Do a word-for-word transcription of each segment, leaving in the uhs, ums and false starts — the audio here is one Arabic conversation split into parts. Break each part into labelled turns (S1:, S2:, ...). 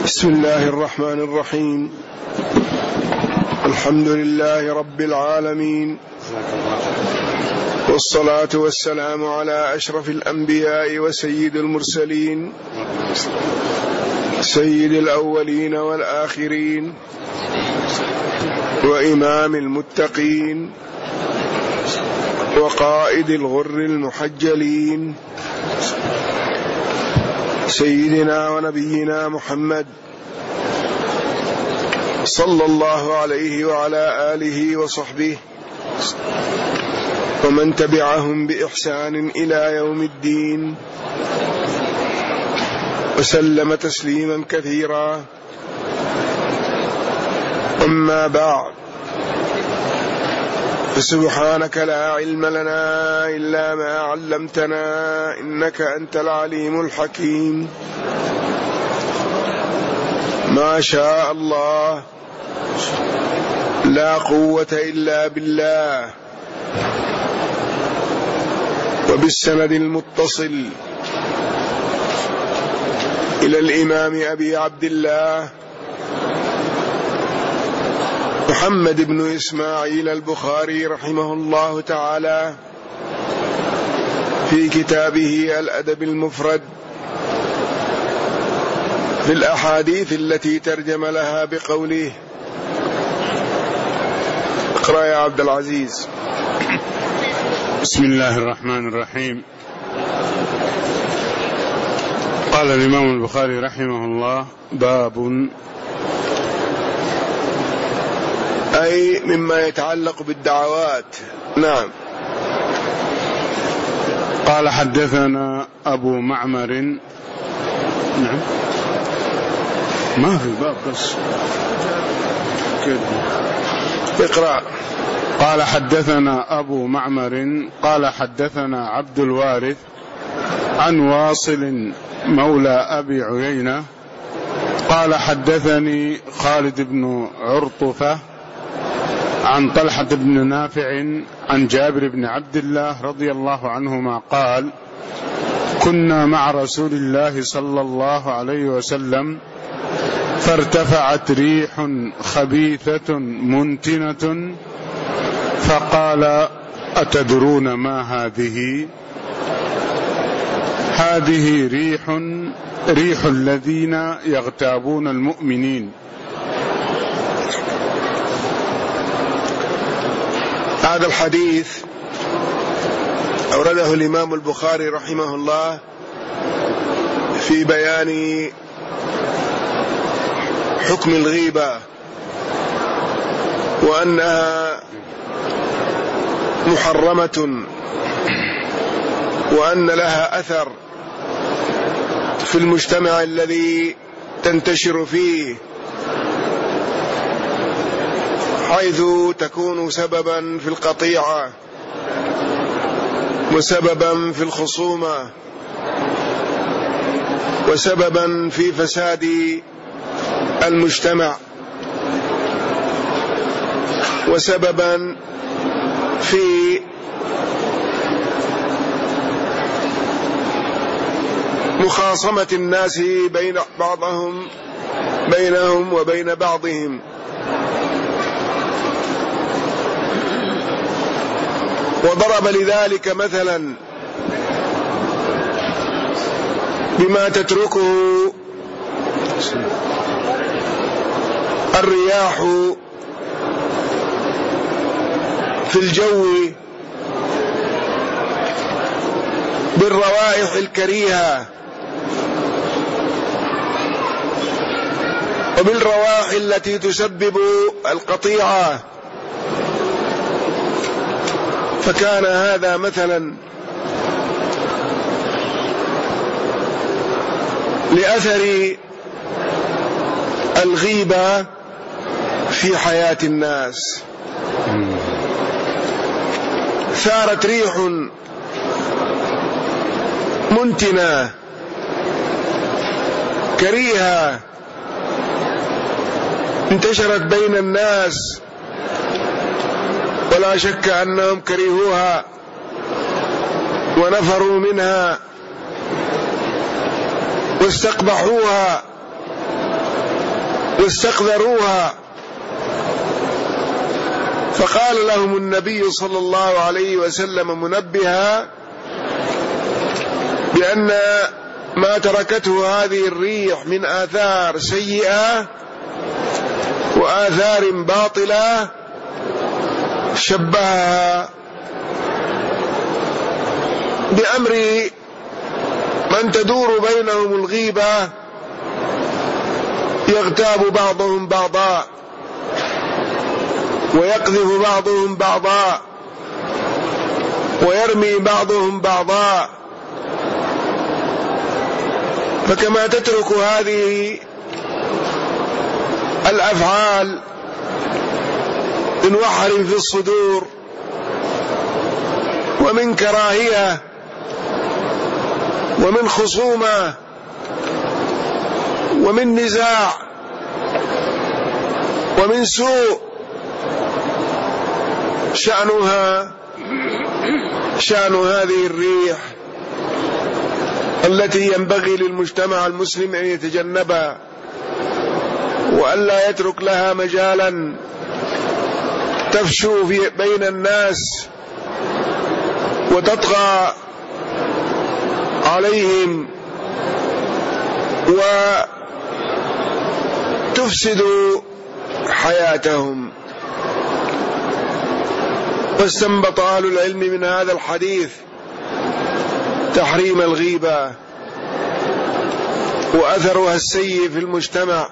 S1: بسم الله الرحمن الرحيم. الحمد لله رب العالمين، والصلاة والسلام على أشرف الأنبياء وسيد المرسلين، سيد الأولين والآخرين، وإمام المتقين، وقائد الغر المحجلين، سيدنا ونبينا محمد صلى الله عليه وعلى آله وصحبه ومن تبعهم بإحسان إلى يوم الدين، وسلم تسليما كثيرا. أما بعد، فسبحانك لا علم لنا إلا ما علمتنا، إنك أنت العليم الحكيم. ما شاء الله، لا قوة إلا بالله. وبالسند المتصل إلى الإمام أبي عبد الله محمد بن إسماعيل البخاري رحمه الله تعالى في كتابه الأدب المفرد في الأحاديث التي ترجم لها بقوله. اقرأ يا عبد العزيز.
S2: بسم الله الرحمن الرحيم. قال الإمام البخاري رحمه الله: باب،
S1: أي مما يتعلق بالدعوات. نعم.
S2: قال: حدثنا أبو معمر. نعم، ما في باب بس كده.
S1: اقرأ.
S2: قال: حدثنا أبو معمر قال: حدثنا عبد الوارث عن واصل مولى أبي عيينة قال: حدثني خالد بن عرطفة عن طلحة بن نافع عن جابر بن عبد الله رضي الله عنهما قال: كنا مع رسول الله صلى الله عليه وسلم فارتفعت ريح خبيثة منتنة فقال: أتدرون ما هذه؟ هذه ريح ريح الذين يغتابون المؤمنين.
S1: هذا الحديث أورده الإمام البخاري رحمه الله في بيان حكم الغيبة، وأنها محرمة، وأن لها أثر في المجتمع الذي تنتشر فيه، حيث تكون سببا في القطيعة وسببا في الخصومة وسببا في فساد المجتمع وسببا في مخاصمة الناس بين بعضهم بينهم وبين بعضهم. وضرب لذلك مثلا بما تتركه الرياح في الجو بالروائح الكريهة وبالروائح التي تسبب القطيعة. فكان هذا مثلا لأثر الغيبة في حياة الناس. ثارت ريح منتنة كريهة انتشرت بين الناس، ولا شك أنهم كرهوها ونفروا منها واستقبحوها واستقذروها، فقال لهم النبي صلى الله عليه وسلم منبها بأن ما تركته هذه الريح من آثار سيئة وآثار باطلة شبهها بأمر من تدور بينهم الغيبة، يغتاب بعضهم بعضا ويقذف بعضهم بعضا ويرمي بعضهم بعضا. فكما تترك هذه الأفعال من وحر في الصدور ومن كراهية ومن خصومة ومن نزاع ومن سوء، شأنها شأن هذه الريح التي ينبغي للمجتمع المسلم أن يتجنبها وألا يترك لها مجالا تفشو في بين الناس وتطغى عليهم وتفسد حياتهم. واستنبط أهل العلم من هذا الحديث تحريم الغيبة وأثرها السيء في المجتمع،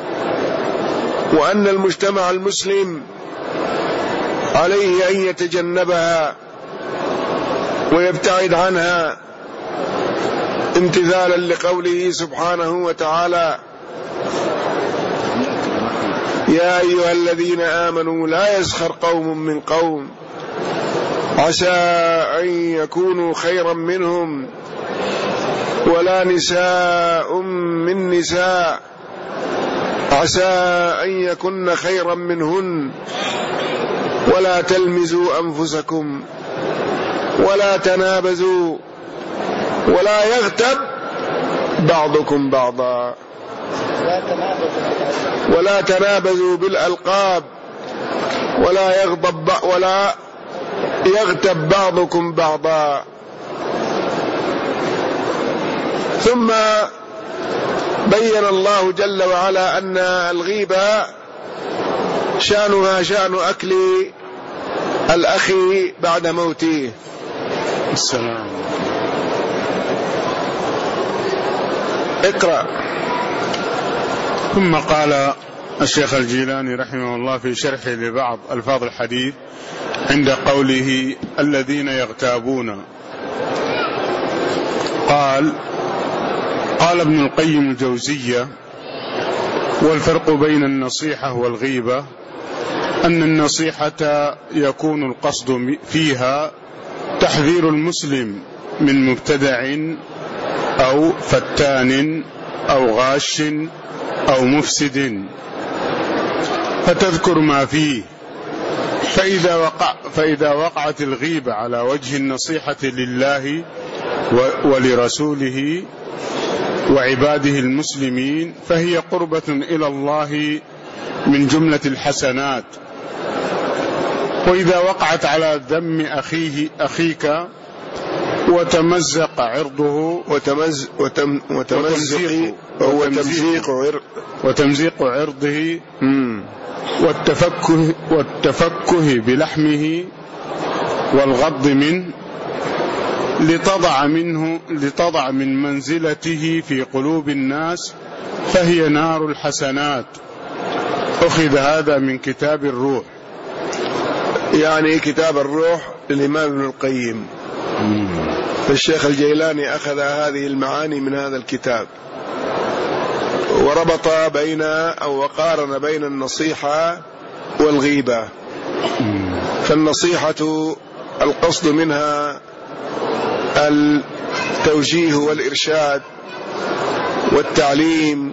S1: وأن المجتمع المسلم عليه أن يتجنبها ويبتعد عنها امتثالا لقوله سبحانه وتعالى: يا أيها الذين آمنوا لا يسخر قوم من قوم عسى أن يكونوا خيرا منهم ولا نساء من نساء عسى أن يكن خيرا منهن ولا تلمزوا أنفسكم ولا تنابزوا ولا يغتب بعضكم بعضا ولا تنابزوا بالألقاب ولا يغضب ولا يغتب بعضكم بعضا. ثم بين الله جل وعلا أن الغيبة شأنها شأن أكل الأخ بعد موته.
S2: السلام.
S1: اقرأ.
S2: ثم قال الشيخ الجيلاني رحمه الله في شرحه لبعض ألفاظ الحديث عند قوله الذين يغتابون، قال قال ابن القيم الجوزية: والفرق بين النصيحة والغيبة أن النصيحة يكون القصد فيها تحذير المسلم من مبتدع أو فتان أو غاش أو مفسد، فتذكر ما فيه، فإذا وقع فإذا وقعت الغيبة على وجه النصيحة لله ولرسوله وعباده المسلمين فهي قربة إلى الله من جملة الحسنات. وإذا وقعت على ذم أخيه أخيك وتمزق عرضه
S1: وتمز وتم وتمزق وتمزيق عرض
S2: وتمزيق عرضه والتفكه والتفكه بلحمه والغض منه لتضع منه لتضع من منزلته في قلوب الناس فهي نار الحسنات. أخذ هذا من كتاب الروح،
S1: يعني كتاب الروح للإمام ابن القيم. فالشيخ الجيلاني أخذ هذه المعاني من هذا الكتاب وربط بين أو وقارن بين النصيحة والغيبة. فالنصيحة القصد منها التوجيه والإرشاد والتعليم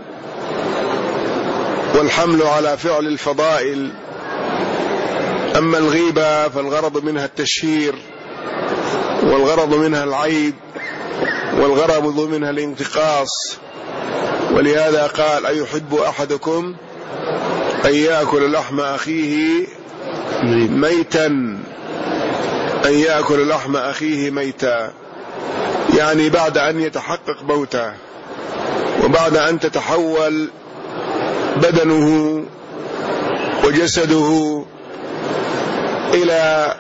S1: والحمل على فعل الفضائل. أما الغيبة فالغرض منها التشهير والغرض منها العيب والغرض منها الانتقاص. ولهذا قال: أيحب أحدكم أن يأكل لحم أخيه ميتا، أن يأكل لحم أخيه ميتا، يعني بعد أن يتحقق موته وبعد أن تتحول بدنه وجسده إلى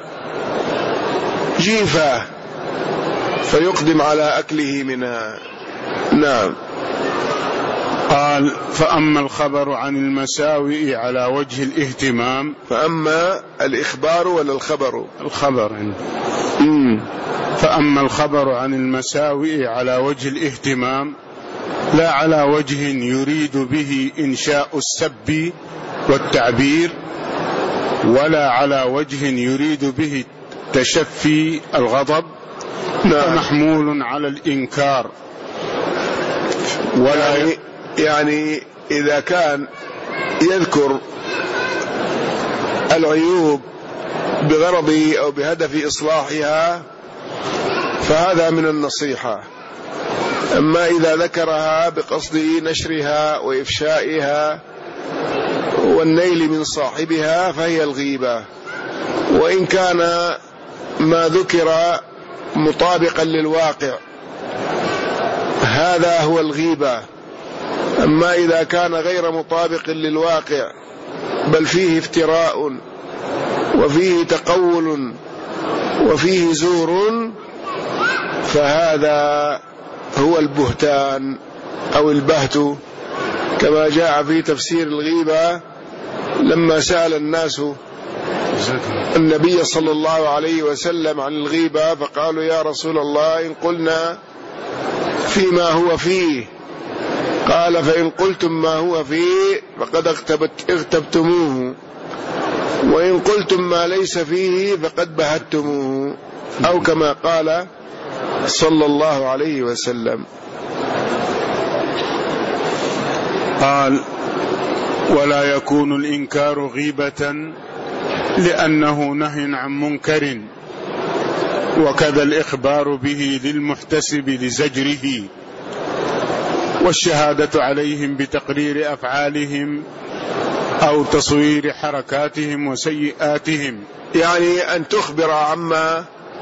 S1: جيفة فيقدم على أكله منها. نعم.
S2: قال: فأما الخبر عن المساوئ على وجه الاهتمام.
S1: فأما الإخبار ولا الخبر؟
S2: الخبر. مم. فأما الخبر عن المساوئ على وجه الاهتمام لا على وجه يريد به إنشاء السب والتعبير، ولا على وجه يريد به تشفي الغضب، فمحمول على الإنكار.
S1: ولا يعني, يعني إذا كان يذكر العيوب بغرض أو بهدف إصلاحها فهذا من النصيحة. أما إذا ذكرها بقصد نشرها وإفشائها والنيل من صاحبها فهي الغيبة، وإن كان ما ذكر مطابقا للواقع هذا هو الغيبة. أما إذا كان غير مطابق للواقع بل فيه افتراء وفيه تقول وفيه زور فهذا هو البهتان أو البهت، كما جاء في تفسير الغيبة لما سأل الناس النبي صلى الله عليه وسلم عن الغيبة فقالوا: يا رسول الله إن قلنا فيما هو فيه، قال: فإن قلتم ما هو فيه فقد اغتبتموه، وإن قلتم ما ليس فيه فقد بهتموه، أو كما قال صلى الله عليه وسلم.
S2: قال: ولا يكون الإنكار غيبة لأنه نهي عن منكر، وكذا الإخبار به للمحتسب لزجره، والشهادة عليهم بتقرير أفعالهم أو تصوير حركاتهم وسيئاتهم.
S1: يعني أن تخبر عما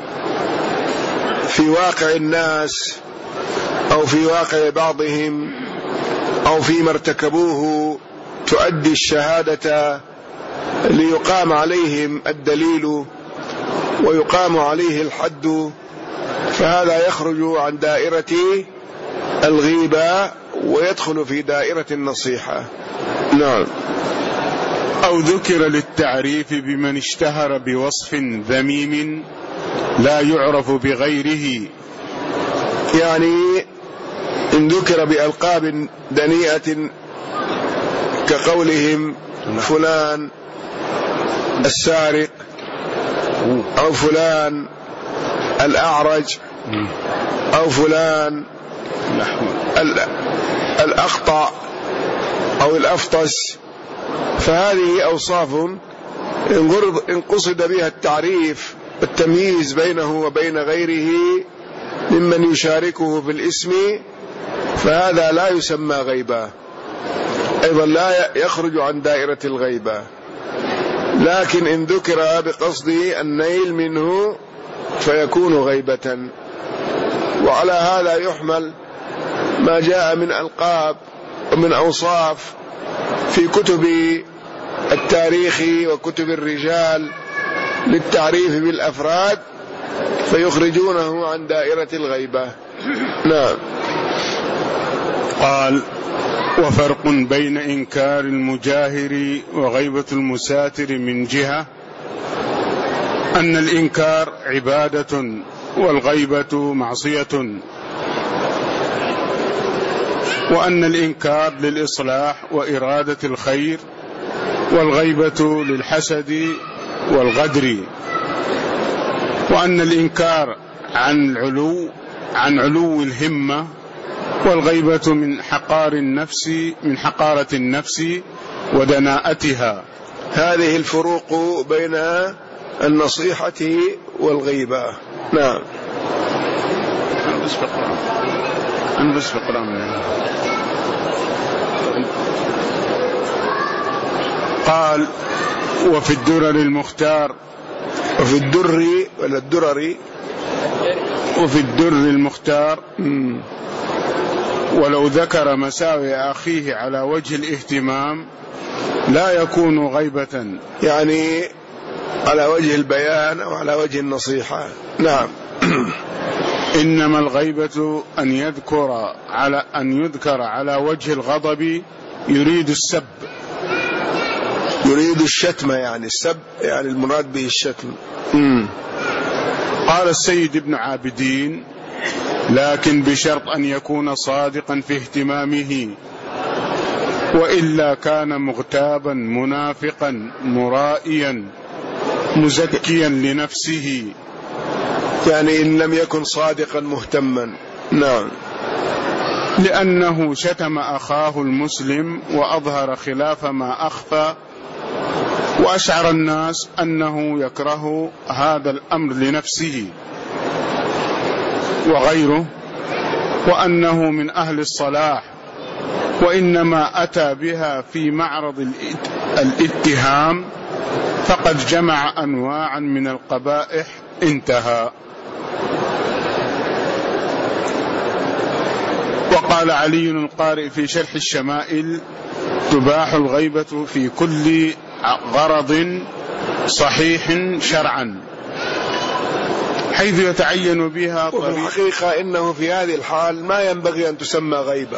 S1: في واقع الناس أو في واقع بعضهم أو فيما ارتكبوه تؤدي الشهادة ليقام عليهم الدليل ويقام عليه الحد، فهذا يخرج عن دائرة الغيبة ويدخل في دائرة النصيحة. نعم.
S2: أو ذكر للتعريف بمن اشتهر بوصف ذميم لا يعرف بغيره،
S1: يعني إن ذكر بألقاب دنيئة كقولهم فلان السارق أو فلان الأعرج أو فلان الأخطأ أو الأفطس، فهذه أوصاف إن قصد بها التعريف والتمييز بينه وبين غيره ممن يشاركه في الاسم فهذا لا يسمى غيبة، أيضا لا يخرج عن دائرة الغيبة. لكن إن ذكر بقصد النيل منه فيكون غيبة. وعلى هذا يحمل ما جاء من ألقاب ومن أوصاف في كتب التاريخ وكتب الرجال للتعريف بالأفراد فيخرجونه عن دائرة الغيبة. نعم.
S2: قال: وفرق بين إنكار المجاهر وغيبة المساتر من جهة أن الإنكار عبادة والغيبة معصية، وأن الإنكار للإصلاح وإرادة الخير، والغيبة للحسد والغدر، وأن الإنكار عن العلو عن علو الهمة، والغيبة من حقار النفس من حقارة النفس ودناءتها.
S1: هذه الفروق بين النصيحة والغيبة. نعم.
S2: أنا بس بقرأ أنا بس بقرأ قال وفي الدرر المختار،
S1: وفي الدر ولا الدرر،
S2: وفي الدر المختار ولو ذكر مساوي أخيه على وجه الاهتمام لا يكون غيبة،
S1: يعني على وجه البيان أو على وجه النصيحة. نعم.
S2: إنما الغيبة أن يذكر على أن يذكر على وجه الغضب يريد السب،
S1: يريد الشتم، يعني السب يعني المراد به الشتم.
S2: مم. قال السيد ابن عابدين لكن بشرط أن يكون صادقا في اهتمامه، وإلا كان مغتابا منافقا مرائيا مزكيا لنفسه،
S1: يعني إن لم يكن صادقا مهتما. نعم.
S2: لأنه شتم أخاه المسلم وأظهر خلاف ما أخفى، وأشعر الناس أنه يكره هذا الأمر لنفسه وغيره، وأنه من أهل الصلاح، وإنما أتى بها في معرض الاتهام فقد جمع أنواعا من القبائح. انتهى. وقال علي القارئ في شرح الشمائل تباح الغيبة في كل غرض صحيح شرعا حيث يتعين بها طريق.
S1: وفي الحقيقة إنه في هذه الحال ما ينبغي أن تسمى غيبة،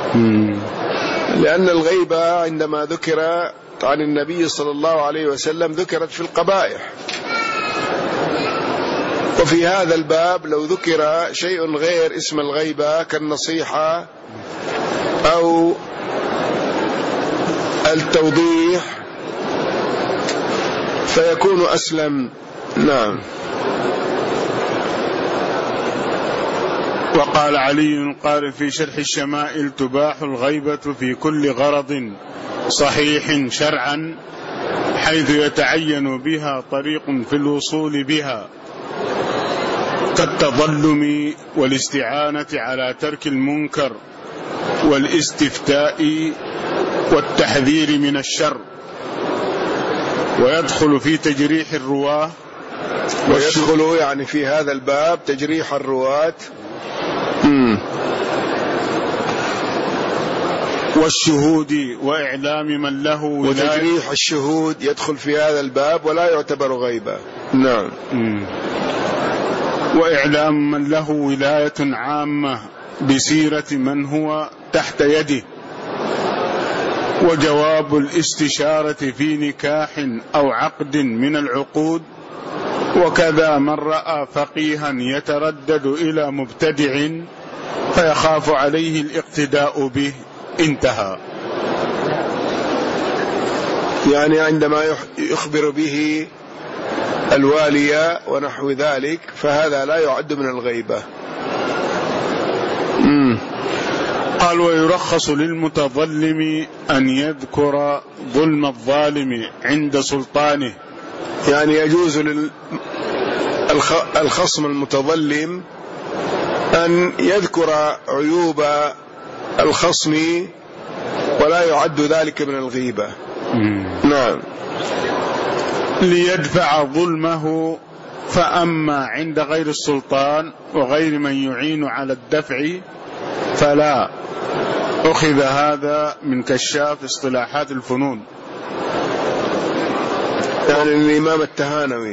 S1: لأن الغيبة عندما ذكر عن النبي صلى الله عليه وسلم ذكرت في القبائح، وفي هذا الباب لو ذكر شيء غير اسم الغيبة كالنصيحة أو التوضيح فيكون أسلم. نعم.
S2: وقال علي القارئ في شرح الشمائل تباح الغيبة في كل غرض صحيح شرعا حيث يتعين بها طريق في الوصول بها، كالتظلم والاستعانة على ترك المنكر والاستفتاء والتحذير من الشر، ويدخل في تجريح الرواة،
S1: ويدخل يعني في هذا الباب تجريح الرواة
S2: والشهود وإعلام من له ولاية.
S1: وتجريح الشهود يدخل في هذا الباب ولا يعتبر غيبة. نعم.
S2: مم. وإعلام من له ولاية عامة بسيرة من هو تحت يده، وجواب الاستشارة في نكاح أو عقد من العقود، وكذا من رأى فقيها يتردد إلى مبتدع فيخاف عليه الاقتداء به. انتهى.
S1: يعني عندما يخبر به الوالي ونحو ذلك فهذا لا يعد من الغيبة.
S2: مم. قال ويرخص للمتظلم أن يذكر ظلم الظالم عند سلطانه،
S1: يعني يجوز للخصم المتظلم أن يذكر عيوب الخصم ولا يعد ذلك من الغيبة. نعم.
S2: ليدفع ظلمه، فأما عند غير السلطان وغير من يعين على الدفع فلا. أخذ هذا من كشاف اصطلاحات الفنون،
S1: يعني الإمام التهانوي.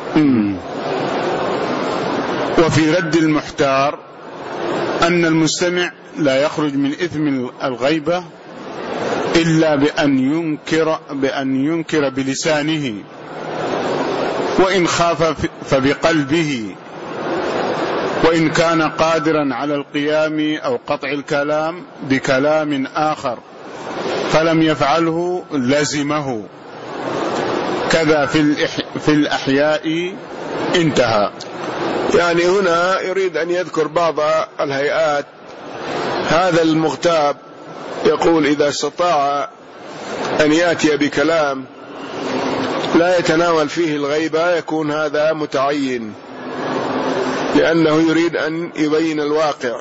S2: وفي رد المحتار أن المستمع لا يخرج من إثم الغيبة إلا بأن ينكر بأن ينكر بلسانه، وإن خاف فبقلبه، وإن كان قادرا على القيام أو قطع الكلام بكلام آخر فلم يفعله لزمه، كذا في الأحياء. انتهى.
S1: يعني هنا يريد أن يذكر بعض الهيئات. هذا المغتاب يقول إذا استطاع أن يأتي بكلام لا يتناول فيه الغيبة يكون هذا متعين، لأنه يريد أن يبين الواقع،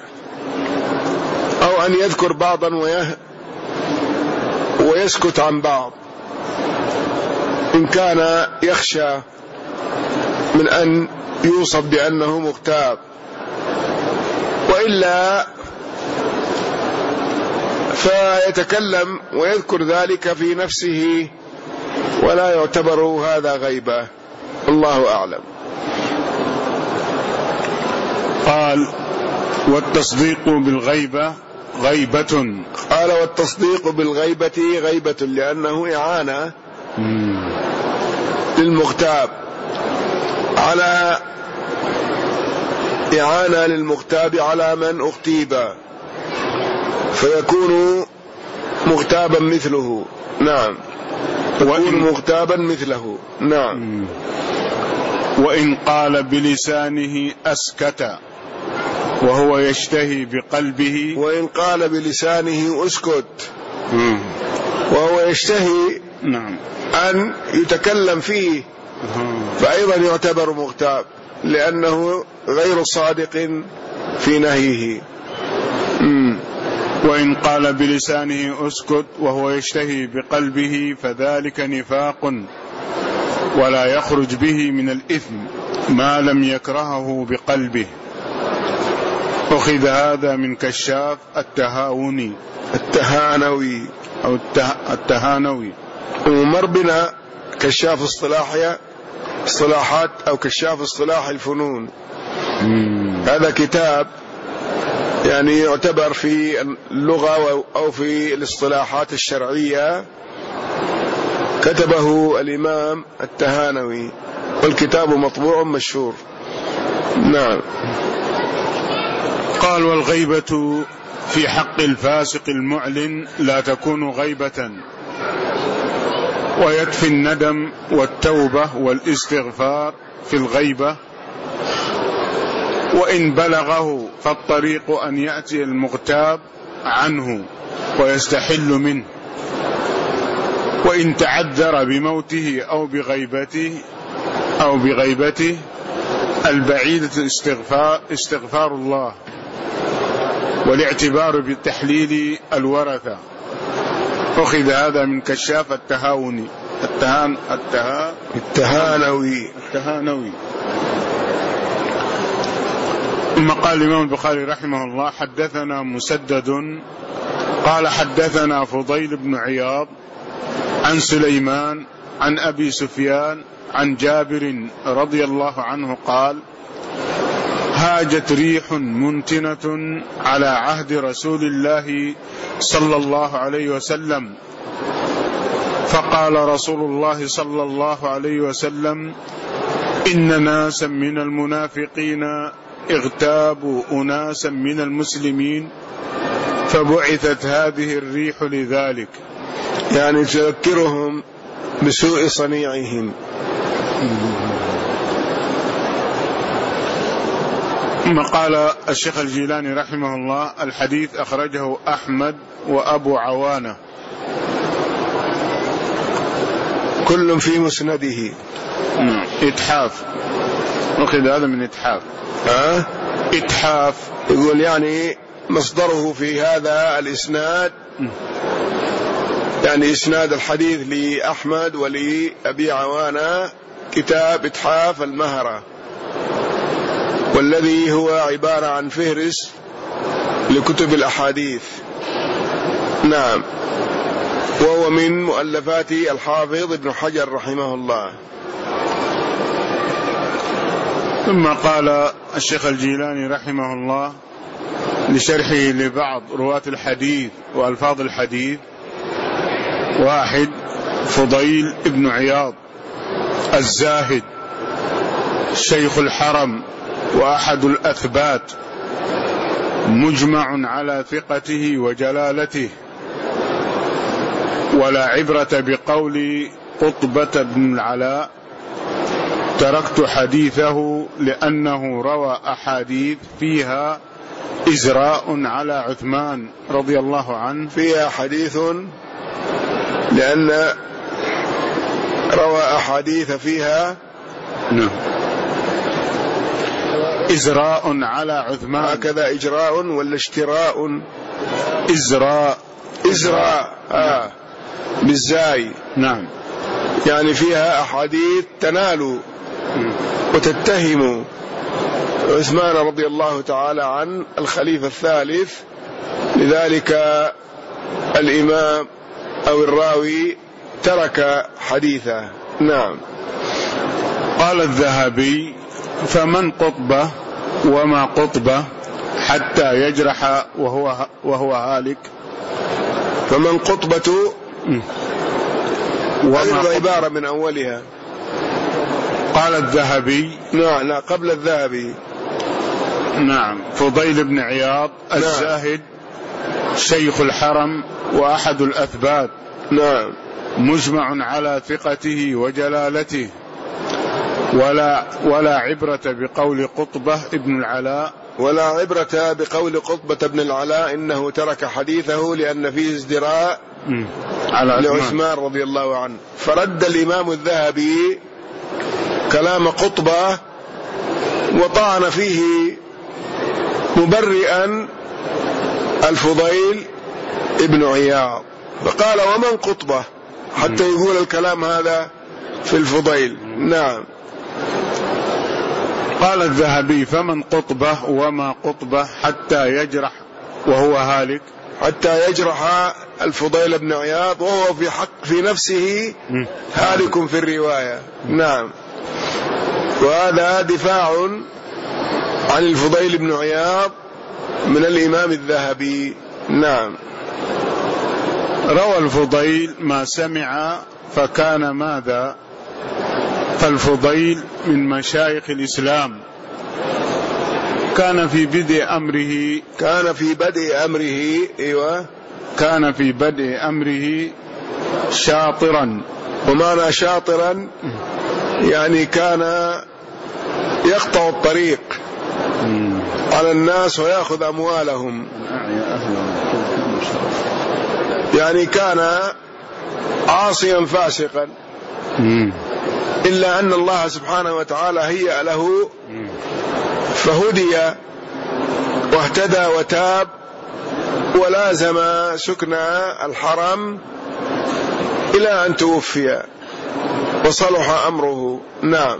S1: أو أن يذكر بعضا ويسكت عن بعض، إن كان يخشى من أن يوصف بأنه مغتاب، وإلا فيتكلم ويذكر ذلك في نفسه ولا يعتبر هذا غيبة. الله أعلم.
S2: قال: والتصديق بالغيبة غيبة.
S1: قال: والتصديق بالغيبة غيبة، لأنه إعانة للمغتاب على إعانة للمغتاب على من اغتيب، فيكون مغتابا مثله. نعم، يكون مغتابا مثله. نعم.
S2: وإن قال بلسانه أسكت وهو يشتهي بقلبه.
S1: وإن قال بلسانه أسكت وهو يشتهي
S2: نعم
S1: أن يتكلم فيه، فأيضا يعتبر مغتاب، لأنه غير صادق في نهيه. مم.
S2: وإن قال بلسانه أسكت وهو يشتهي بقلبه فذلك نفاق، ولا يخرج به من الإثم ما لم يكرهه بقلبه. أخذ هذا من كشاف التهاوني
S1: التهانوي
S2: أو التهانوي.
S1: ومر بنا كشاف اصطلاحية اصطلاحات أو كشاف اصطلاح الفنون.
S2: مم.
S1: هذا كتاب يعني يعتبر في اللغة أو في الاصطلاحات الشرعية، كتبه الإمام التهانوي، والكتاب مطبوع مشهور. نعم.
S2: قال: والغيبة في حق الفاسق المعلن لا تكون غيبة، ويكفي الندم والتوبة والاستغفار في الغيبة، وإن بلغه فالطريق أن يأتي المغتاب عنه ويستحل منه، وإن تعذر بموته أو بغيبته أو بغيبته البعيدة استغفار, استغفار الله، والاعتبار بتحليل الورثة. أخذ هذا من كشاف التهاوني التهان التها
S1: التهانوي
S2: التهانوي. ثم قال الإمام البخاري رحمه الله: حدثنا مسدد قال حدثنا فضيل بن عياض عن سليمان عن أبي سفيان عن جابر رضي الله عنه قال: هاجت ريح منتنة على عهد رسول الله صلى الله عليه وسلم، فقال رسول الله صلى الله عليه وسلم: إن ناسا من المنافقين اغتابوا أناسا من المسلمين، فبعثت هذه الريح لذلك.
S1: يعني تذكرهم بسوء صنيعهم.
S2: ثم قال الشيخ الجيلاني رحمه الله: الحديث أخرجه أحمد وأبو عوانة
S1: كل في مسنده.
S2: إتحاف. أخذ هذا من إتحاف.
S1: ها؟
S2: إتحاف
S1: يقول يعني مصدره في هذا الإسناد، يعني إسناد الحديث لأحمد ولأبي عوانة كتاب إتحاف المهرة، والذي هو عبارة عن فهرس لكتب الأحاديث. نعم. وهو من مؤلفات الحافظ ابن حجر رحمه الله.
S2: ثم قال الشيخ الجيلاني رحمه الله لشرحه لبعض رواة الحديث وألفاظ الحديث: واحد، فضيل ابن عياض الزاهد شيخ الحرم وأحد الأثبات، مجمع على ثقته وجلالته، ولا عبرة بقول قطبة بن العلاء: تركت حديثه لأنه روى أحاديث فيها إزراء على عثمان رضي الله عنه.
S1: فيها حديث لأن روى أحاديث فيها
S2: نعم إزراء على عثمان.
S1: هكذا إجراء ولا اشتراء؟
S2: إزراء.
S1: إزراء آه بالزاي.
S2: نعم.
S1: يعني فيها أحاديث تنال وتتهم عثمان رضي الله تعالى عن الخليفة الثالث، لذلك الإمام أو الراوي ترك حديثه. نعم.
S2: قال الذهبي: فمن قطبة وما قطبة حتى يجرح وهو وهو هالك.
S1: فمن قطبة وما عبارة من أولها.
S2: قال الذهبي:
S1: نعم لا قبل الذهبي.
S2: نعم. فضيل بن عياض الزاهد شيخ الحرم وأحد الأثبات.
S1: نعم.
S2: مجمع على ثقته وجلالته، ولا ولا عبرة بقول قطبة ابن العلاء
S1: ولا عبرة بقول قطبة بن العلاء إنه ترك حديثه لأن فيه ازدراء
S2: على
S1: لعثمان رضي الله عنه. فرد الإمام الذهبي كلام قطبة وطعن فيه مبرئا الفضيل ابن عياض، فقال: ومن قطبة حتى يقول الكلام هذا في الفضيل. نعم.
S2: قال الذهبي: فمن قطبة وما قطبة حتى يجرح وهو هالك.
S1: حتى يجرح الفضيل بن عياض وهو في حق في نفسه هالك في الرواية. نعم. وهذا دفاع عن الفضيل بن عياض من الإمام الذهبي. نعم.
S2: روى الفضيل ما سمع فكان ماذا؟ فالفضيل من مشايخ الإسلام، كان في بدء أمره
S1: كان في بدء أمره أيوة
S2: كان في بدء أمره شاطرا.
S1: ومعنى شاطرا يعني كان يقطع الطريق على الناس ويأخذ أموالهم، يعني كان عاصيا فاسقا، إلا أن الله سبحانه وتعالى هيأ له فهدي واهتدى وتاب ولازم سكن الحرم إلى أن توفي وصلح أمره. نعم.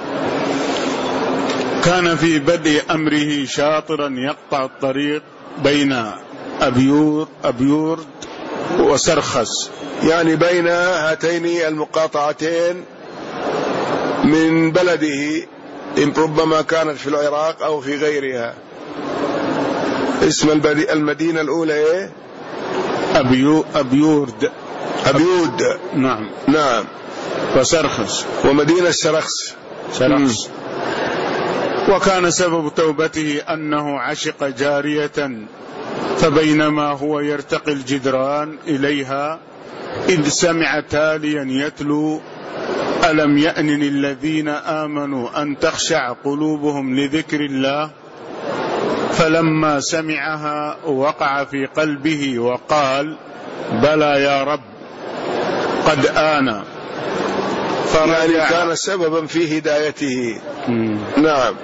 S2: كان في بدء أمره شاطرا يقطع الطريق بين أبيور أبيورد وسرخس،
S1: يعني بين هاتين المقاطعتين من بلده، إن ربما كانت في العراق أو في غيرها. اسم المدينة الأولى إيه؟
S2: أبيو أبيورد
S1: أبيود.
S2: نعم.
S1: نعم.
S2: وسرخس
S1: ومدينة سرخس.
S2: سرخس. وكان سبب توبته أنه عشق جارية، فبينما هو يرتقي الجدران إليها إذ سمع تاليا يتلو: ألم يأن للذين آمنوا أن تخشع قلوبهم لذكر الله. فلما سمعها وقع في قلبه وقال: بلى يا رب قد آن.
S1: يعني كان سببا في هدايته. نعم.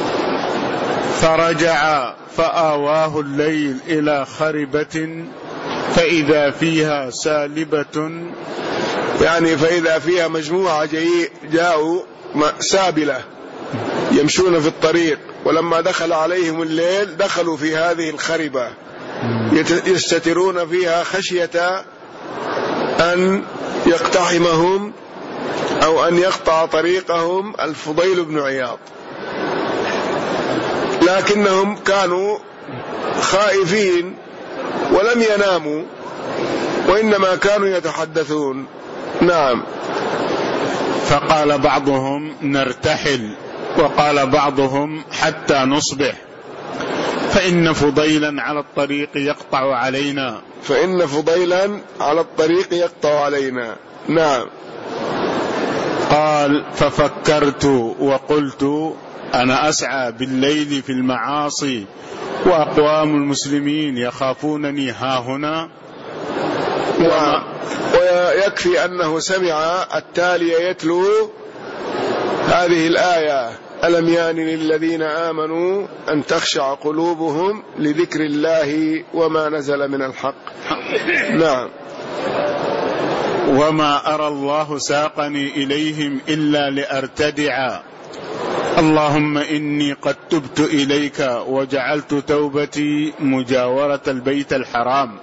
S2: فرجع فآواه الليل إلى خربة فإذا فيها سالبة،
S1: يعني فإذا فيها مجموعة جاءوا سابلة يمشون في الطريق، ولما دخل عليهم الليل دخلوا في هذه الخربة يستترون فيها خشية أن يقتحمهم أو أن يقطع طريقهم الفضيل بن عياض، لكنهم كانوا خائفين ولم يناموا وإنما كانوا يتحدثون. نعم.
S2: فقال بعضهم: نرتحل، وقال بعضهم: حتى نصبح، فإن فضيلا على الطريق يقطع علينا
S1: فإن فضيلا على الطريق يقطع علينا. نعم.
S2: قال: ففكرت وقلت: أنا أسعى بالليل في المعاصي وأقوام المسلمين يخافونني هاهنا.
S1: ويكفي أنه سمع التالي يتلو هذه الآية: ألم يان للذين آمنوا أن تخشع قلوبهم لذكر الله وما نزل من الحق. نعم.
S2: وما أرى الله ساقني إليهم إلا لأرتدع، اللهم إني قد تبت إليك وجعلت توبتي مجاورة البيت الحرام.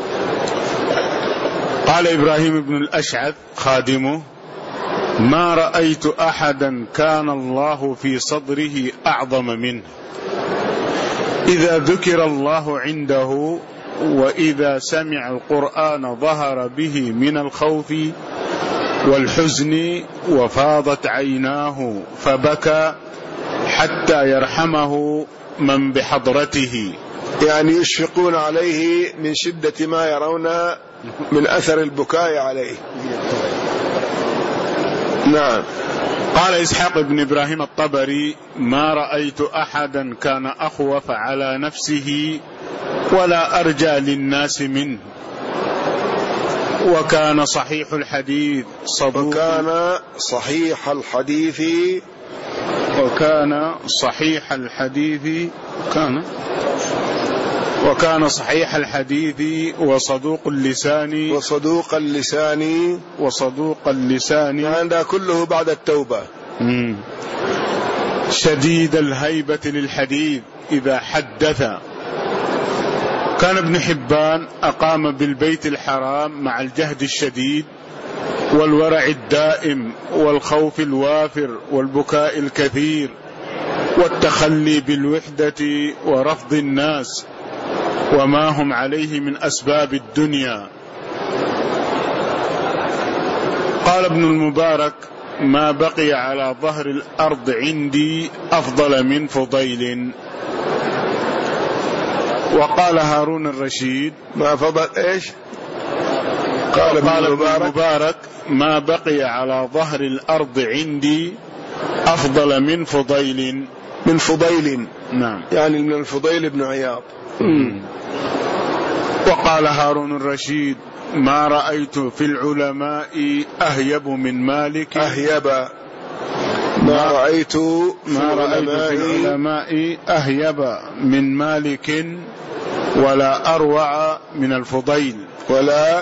S2: قال إبراهيم بن الأشعث خادمه: ما رأيت أحدا كان الله في صدره أعظم منه، إذا ذكر الله عنده وإذا سمع القرآن ظهر به من الخوف والحزن وفاضت عيناه فبكى حتى يرحمه من بحضرته.
S1: يعني يشفقون عليه من شدة ما يرون من أثر البكاء عليه. نعم.
S2: قال إسحاق بن إبراهيم الطبري: ما رأيت أحدا كان أخوف على نفسه ولا أرجى للناس منه، وكان صحيح الحديث صدوق
S1: وكان صحيح الحديث
S2: وكان صحيح الحديث كان وكان صحيح الحديث وصدوق اللسان
S1: وصدوق اللسان
S2: وصدوق اللسان
S1: هذا كله بعد التوبة.
S2: مم. شديد الهيبة للحديث إذا حدث. كان ابن حبان أقام بالبيت الحرام مع الجهد الشديد والورع الدائم والخوف الوافر والبكاء الكثير والتخلي بالوحدة ورفض الناس وما هم عليه من أسباب الدنيا. قال ابن المبارك: ما بقي على ظهر الأرض عندي أفضل من فضيل. وقال هارون الرشيد:
S1: ما فضل إيش؟
S2: قال ابن المبارك, المبارك: ما بقي على ظهر الأرض عندي أفضل من فضيل.
S1: من فضيل،
S2: نعم،
S1: يعني من الفضيل بن عياض.
S2: مم. وقال هارون الرشيد: ما رأيت في العلماء أهيب من مالك.
S1: أهيب ما رأيت في
S2: ما رأيت في العلماء أهيب من مالك ولا أروع من الفضيل.
S1: ولا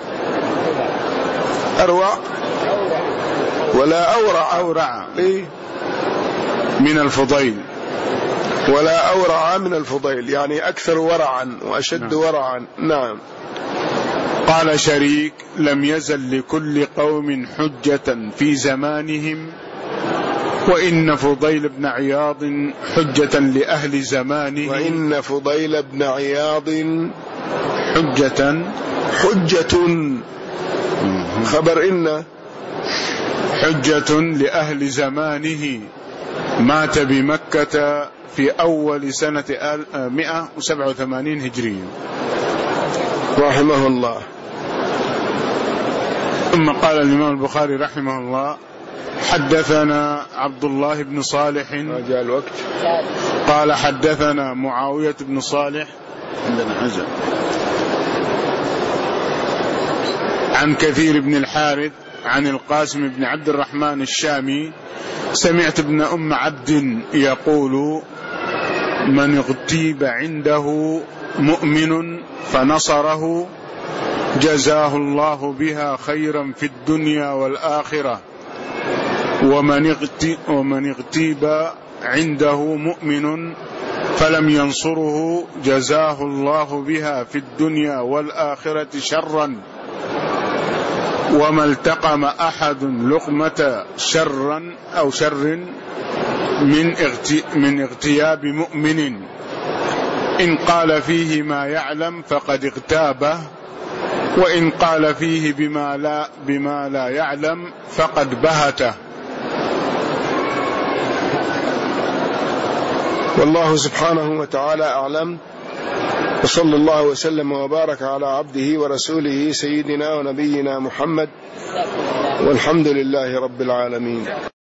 S1: أروع ولا أورع
S2: أورع
S1: إيه؟
S2: من الفضيل.
S1: ولا أورع من الفضيل، يعني أكثر ورعا وأشد نعم. ورعا. نعم.
S2: قال شريك: لم يزل لكل قوم حجة في زمانهم، وإن فضيل بن عياض حجة لأهل زمانه.
S1: وإن فضيل بن عياض
S2: حجة
S1: حجة خبر إن
S2: حجة لأهل زمانه، مات بمكة في أول سنة مئة وسبعة وثمانين هجرية
S1: رحمه الله.
S2: ثم قال الإمام البخاري رحمه الله: حدثنا عبد الله بن صالح.
S1: جاء الوقت.
S2: قال: حدثنا معاوية بن صالح عندنا عزم عن كثير بن الحارث عن القاسم بن عبد الرحمن الشامي: سمعت ابن أم عبد يقول: من اغتيب عنده مؤمن فنصره جزاه الله بها خيرا في الدنيا والآخرة، ومن اغتيب عنده مؤمن فلم ينصره جزاه الله بها في الدنيا والآخرة شرا، وما التقم أحد لقمة شرا أو شر من من اغتياب مؤمن، إن قال فيه ما يعلم فقد اغتابه، وإن قال فيه بما لا, بما لا يعلم فقد بهته.
S1: والله سبحانه وتعالى أعلم، وصلى الله وسلم وبارك على عبده ورسوله سيدنا ونبينا محمد، والحمد لله رب العالمين.